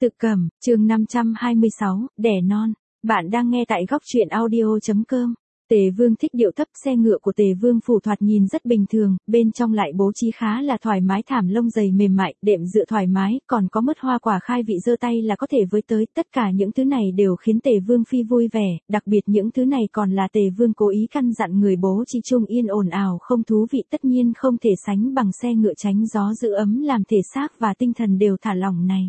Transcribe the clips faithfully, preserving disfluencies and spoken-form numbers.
Tự Cẩm, chương năm trăm hai mươi sáu, đẻ non. Bạn đang nghe tại góc truyện audio chấm com. Tề Vương thích điệu thấp, xe ngựa của Tề Vương phủ thoạt nhìn rất bình thường, bên trong lại bố trí khá là thoải mái, thảm lông dày mềm mại, đệm dựa thoải mái, còn có mứt hoa quả khai vị giơ tay là có thể với tới, tất cả những thứ này đều khiến Tề Vương phi vui vẻ, đặc biệt những thứ này còn là Tề Vương cố ý căn dặn người bố trí chung yên ồn ào không thú vị, tất nhiên không thể sánh bằng xe ngựa tránh gió giữ ấm làm thể xác và tinh thần đều thả lỏng này.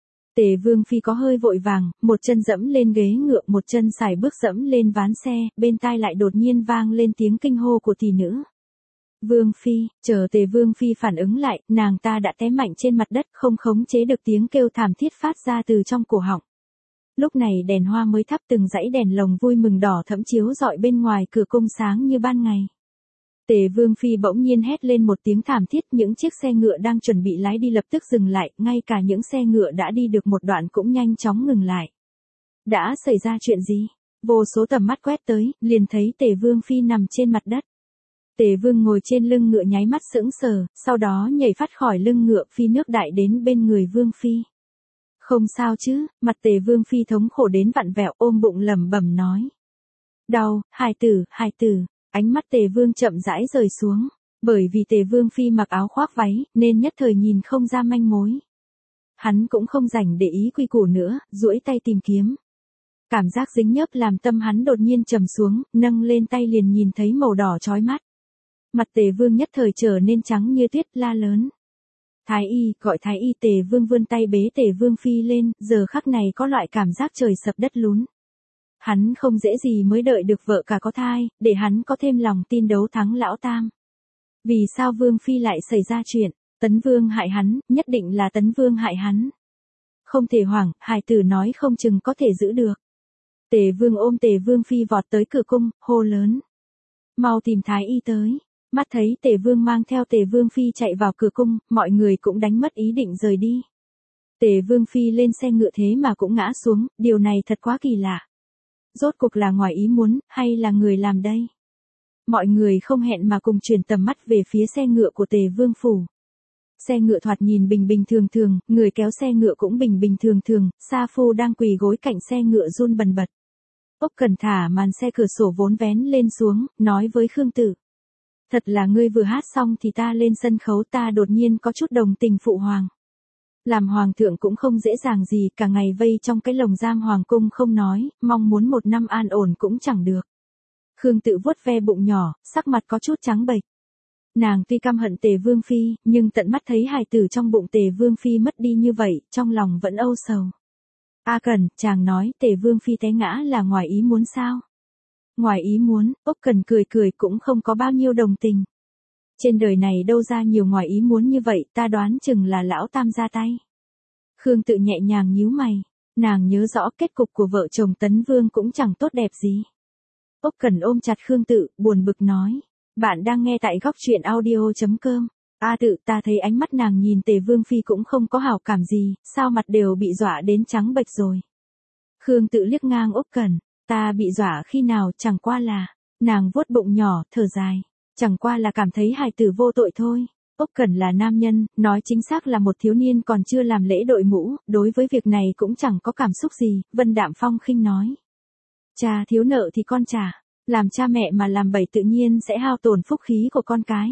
Tề Vương phi có hơi vội vàng, một chân dẫm lên ghế ngựa, một chân sải bước dẫm lên ván xe, bên tai lại đột nhiên vang lên tiếng kinh hô của tỷ nữ. Vương phi, chờ Tề Vương phi phản ứng lại, nàng ta đã té mạnh trên mặt đất, không khống chế được tiếng kêu thảm thiết phát ra từ trong cổ họng. Lúc này đèn hoa mới thắp, từng dãy đèn lồng vui mừng đỏ thẫm chiếu rọi bên ngoài cửa cung sáng như ban ngày. Tề Vương phi bỗng nhiên hét lên một tiếng thảm thiết, những chiếc xe ngựa đang chuẩn bị lái đi lập tức dừng lại, ngay cả những xe ngựa đã đi được một đoạn cũng nhanh chóng ngừng lại. Đã xảy ra chuyện gì? Vô số tầm mắt quét tới, liền thấy Tề Vương phi nằm trên mặt đất. Tề Vương ngồi trên lưng ngựa nháy mắt sững sờ, sau đó nhảy phát khỏi lưng ngựa, phi nước đại đến bên người Vương phi. Không sao chứ? Mặt Tề Vương phi thống khổ đến vặn vẹo, ôm bụng lẩm bẩm nói. Đau, hài tử, hài tử. Ánh mắt Tề Vương chậm rãi rời xuống, bởi vì Tề Vương phi mặc áo khoác váy, nên nhất thời nhìn không ra manh mối. Hắn cũng không rảnh để ý quy củ nữa, duỗi tay tìm kiếm. Cảm giác dính nhớp làm tâm hắn đột nhiên trầm xuống, nâng lên tay liền nhìn thấy màu đỏ chói mắt. Mặt Tề Vương nhất thời trở nên trắng như tuyết, la lớn. Thái y, gọi Thái y. Tề Vương vươn tay bế Tề Vương phi lên, giờ khắc này có loại cảm giác trời sập đất lún. Hắn không dễ gì mới đợi được vợ cả có thai, để hắn có thêm lòng tin đấu thắng lão tam. Vì sao Vương phi lại xảy ra chuyện? Tấn Vương hại hắn, nhất định là Tấn Vương hại hắn. Không thể hoảng, hài tử nói không chừng có thể giữ được. Tề Vương ôm Tề Vương phi vọt tới cửa cung, hô lớn. Mau tìm Thái y tới. Mắt thấy Tề Vương mang theo Tề Vương phi chạy vào cửa cung, mọi người cũng đánh mất ý định rời đi. Tề Vương phi lên xe ngựa thế mà cũng ngã xuống, điều này thật quá kỳ lạ. Rốt cuộc là ngoài ý muốn, hay là người làm đây? Mọi người không hẹn mà cùng chuyển tầm mắt về phía xe ngựa của Tề Vương phủ. Xe ngựa thoạt nhìn bình bình thường thường, người kéo xe ngựa cũng bình bình thường thường, Sa Phu đang quỳ gối cạnh xe ngựa run bần bật. Ốc Cần thả màn xe cửa sổ vốn vén lên xuống, nói với Khương Tử. Thật là ngươi vừa hát xong thì ta lên sân khấu, ta đột nhiên có chút đồng tình phụ hoàng. Làm hoàng thượng cũng không dễ dàng gì, cả ngày vây trong cái lồng giam hoàng cung không nói, mong muốn một năm an ổn cũng chẳng được. Khương Tự vuốt ve bụng nhỏ, sắc mặt có chút trắng bệch. Nàng tuy căm hận Tề Vương phi, nhưng tận mắt thấy hài tử trong bụng Tề Vương phi mất đi như vậy, trong lòng vẫn âu sầu. A Cần, chàng nói Tề Vương phi té ngã là ngoài ý muốn sao? Ngoài ý muốn, Ốc Cần cười cười cũng không có bao nhiêu đồng tình. Trên đời này đâu ra nhiều ngoài ý muốn như vậy, ta đoán chừng là lão tam ra tay. Khương Tự nhẹ nhàng nhíu mày, nàng nhớ rõ kết cục của vợ chồng Tấn Vương cũng chẳng tốt đẹp gì. Ốc Cần ôm chặt Khương Tự, buồn bực nói, bạn đang nghe tại góc truyện audio chấm com. A Tự, ta thấy ánh mắt nàng nhìn Tề Vương phi cũng không có hảo cảm gì, sao mặt đều bị dọa đến trắng bệch rồi. Khương Tự liếc ngang Ốc Cần, ta bị dọa khi nào, chẳng qua là, nàng vuốt bụng nhỏ, thở dài. Chẳng qua là cảm thấy hài tử vô tội thôi. Ốc Cần là nam nhân, nói chính xác là một thiếu niên còn chưa làm lễ đội mũ, đối với việc này cũng chẳng có cảm xúc gì, Vân Đạm Phong khinh nói. Cha thiếu nợ thì con trả, làm cha mẹ mà làm bậy tự nhiên sẽ hao tổn phúc khí của con cái.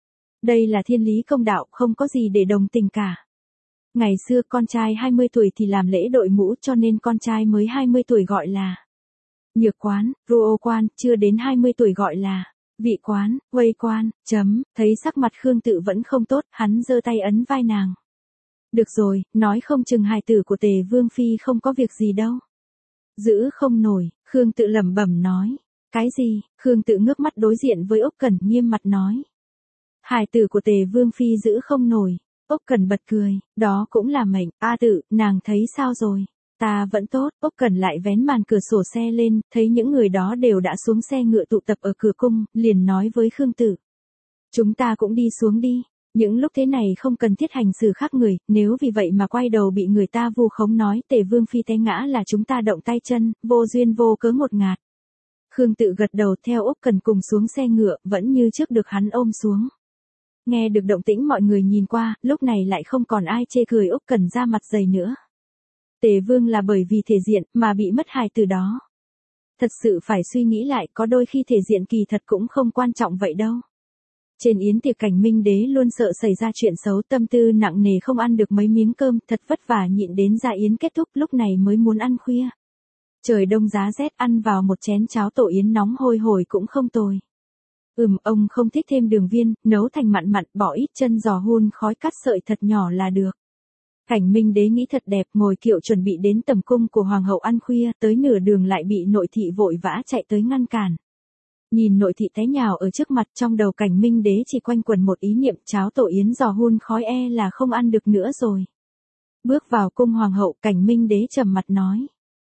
Đây là thiên lý công đạo, không có gì để đồng tình cả. Ngày xưa con trai hai mươi tuổi thì làm lễ đội mũ, cho nên con trai mới hai mươi tuổi gọi là nhược quán, ruô quan, chưa đến hai mươi tuổi gọi là vị quán, quây quan, chấm, thấy sắc mặt Khương Tự vẫn không tốt, hắn giơ tay ấn vai nàng. Được rồi, nói không chừng hài tử của Tề Vương phi không có việc gì đâu. Giữ không nổi, Khương Tự lẩm bẩm nói. Cái gì? Khương Tự ngước mắt đối diện với Ốc Cần, nghiêm mặt nói. Hài tử của Tề Vương phi giữ không nổi. Ốc Cần bật cười, đó cũng là mệnh. A Tự, nàng thấy sao rồi? Ta vẫn tốt. Ốc Cần lại vén màn cửa sổ xe lên, thấy những người đó đều đã xuống xe ngựa tụ tập ở cửa cung, liền nói với Khương Tử. Chúng ta cũng đi xuống đi. Những lúc thế này không cần thiết hành xử khác người, nếu vì vậy mà quay đầu bị người ta vu khống nói Tề Vương phi té ngã là chúng ta động tay chân, vô duyên vô cớ ngột ngạt. Khương Tự gật đầu theo Ốc Cần cùng xuống xe ngựa, vẫn như trước được hắn ôm xuống. Nghe được động tĩnh mọi người nhìn qua, lúc này lại không còn ai chê cười Ốc Cần ra mặt dày nữa. Tề Vương là bởi vì thể diện mà bị mất hài từ đó. Thật sự phải suy nghĩ lại, có đôi khi thể diện kỳ thật cũng không quan trọng vậy đâu. Trên yến tiệc Cảnh Minh Đế luôn sợ xảy ra chuyện xấu, tâm tư nặng nề không ăn được mấy miếng cơm, thật vất vả nhịn đến dạ yến kết thúc, lúc này mới muốn ăn khuya. Trời đông giá rét, ăn vào một chén cháo tổ yến nóng hôi hổi cũng không tồi. Ừm, ông không thích thêm đường viên, nấu thành mặn mặn, bỏ ít chân giò hun khói cắt sợi thật nhỏ là được. Cảnh Minh Đế nghĩ thật đẹp, ngồi kiệu chuẩn bị đến tầm cung của hoàng hậu ăn khuya, tới nửa đường lại bị nội thị vội vã chạy tới ngăn cản. Nhìn nội thị té nhào ở trước mặt, trong đầu Cảnh Minh Đế chỉ quanh quẩn một ý niệm, cháo tổ yến giò hun khói e là không ăn được nữa rồi. Bước vào cung hoàng hậu, Cảnh Minh Đế trầm mặt nói.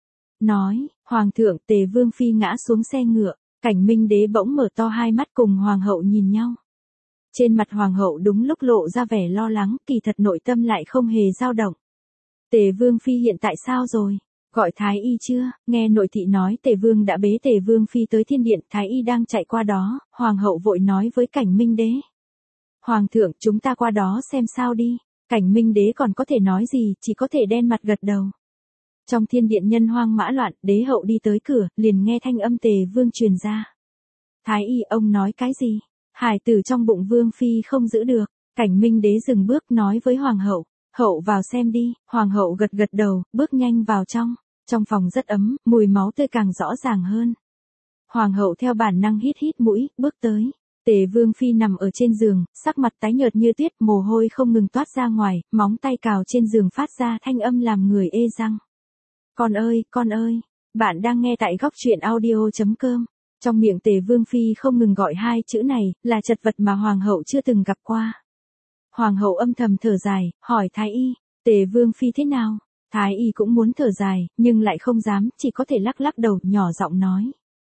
Nói, hoàng thượng, Tề Vương phi ngã xuống xe ngựa. Cảnh Minh Đế bỗng mở to hai mắt cùng hoàng hậu nhìn nhau. Trên mặt hoàng hậu đúng lúc lộ ra vẻ lo lắng, kỳ thật nội tâm lại không hề dao động. Tề Vương phi hiện tại sao rồi? Gọi thái y chưa? Nghe nội thị nói Tề Vương đã bế Tề Vương phi tới thiên điện, thái y đang chạy qua đó, hoàng hậu vội nói với Cảnh Minh Đế. Hoàng thượng, chúng ta qua đó xem sao đi. Cảnh Minh Đế còn có thể nói gì, chỉ có thể đen mặt gật đầu. Trong thiên điện nhân hoang mã loạn, đế hậu đi tới cửa, liền nghe thanh âm Tề Vương truyền ra. Thái y, ông nói cái gì? Hải tử trong bụng Vương phi không giữ được. Cảnh Minh Đế dừng bước nói với hoàng hậu. Hậu vào xem đi. Hoàng hậu gật gật đầu, bước nhanh vào trong. Trong phòng rất ấm, mùi máu tươi càng rõ ràng hơn. Hoàng hậu theo bản năng hít hít mũi, bước tới. Tề Vương phi nằm ở trên giường, sắc mặt tái nhợt như tuyết, mồ hôi không ngừng toát ra ngoài, móng tay cào trên giường phát ra thanh âm làm người ê răng. Con ơi, con ơi, bạn đang nghe tại góc truyện audio chấm com. Trong miệng Tề Vương phi không ngừng gọi hai chữ này, là chật vật mà hoàng hậu chưa từng gặp qua. Hoàng hậu âm thầm thở dài, hỏi thái y, Tề Vương phi thế nào? Thái y cũng muốn thở dài, nhưng lại không dám, chỉ có thể lắc lắc đầu, nhỏ giọng nói.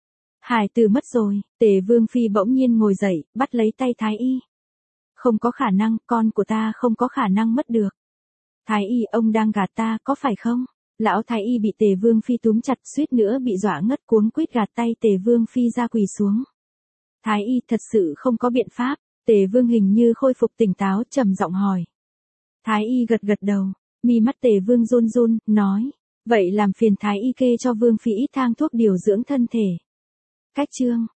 Hải tử mất rồi. Tề Vương phi bỗng nhiên ngồi dậy, bắt lấy tay thái y. Không có khả năng, con của ta không có khả năng mất được. Thái y, ông đang gạt ta, có phải không? Lão thái y bị Tề Vương phi túm chặt, suýt nữa bị dọa ngất, cuống quýt gạt tay Tề Vương phi ra quỳ xuống. Thái y thật sự không có biện pháp. Tề Vương hình như khôi phục tỉnh táo, trầm giọng hỏi. Thái y gật gật đầu, mi mắt Tề Vương run run, nói, vậy làm phiền thái y kê cho Vương phi ít thang thuốc điều dưỡng thân thể. Cách chương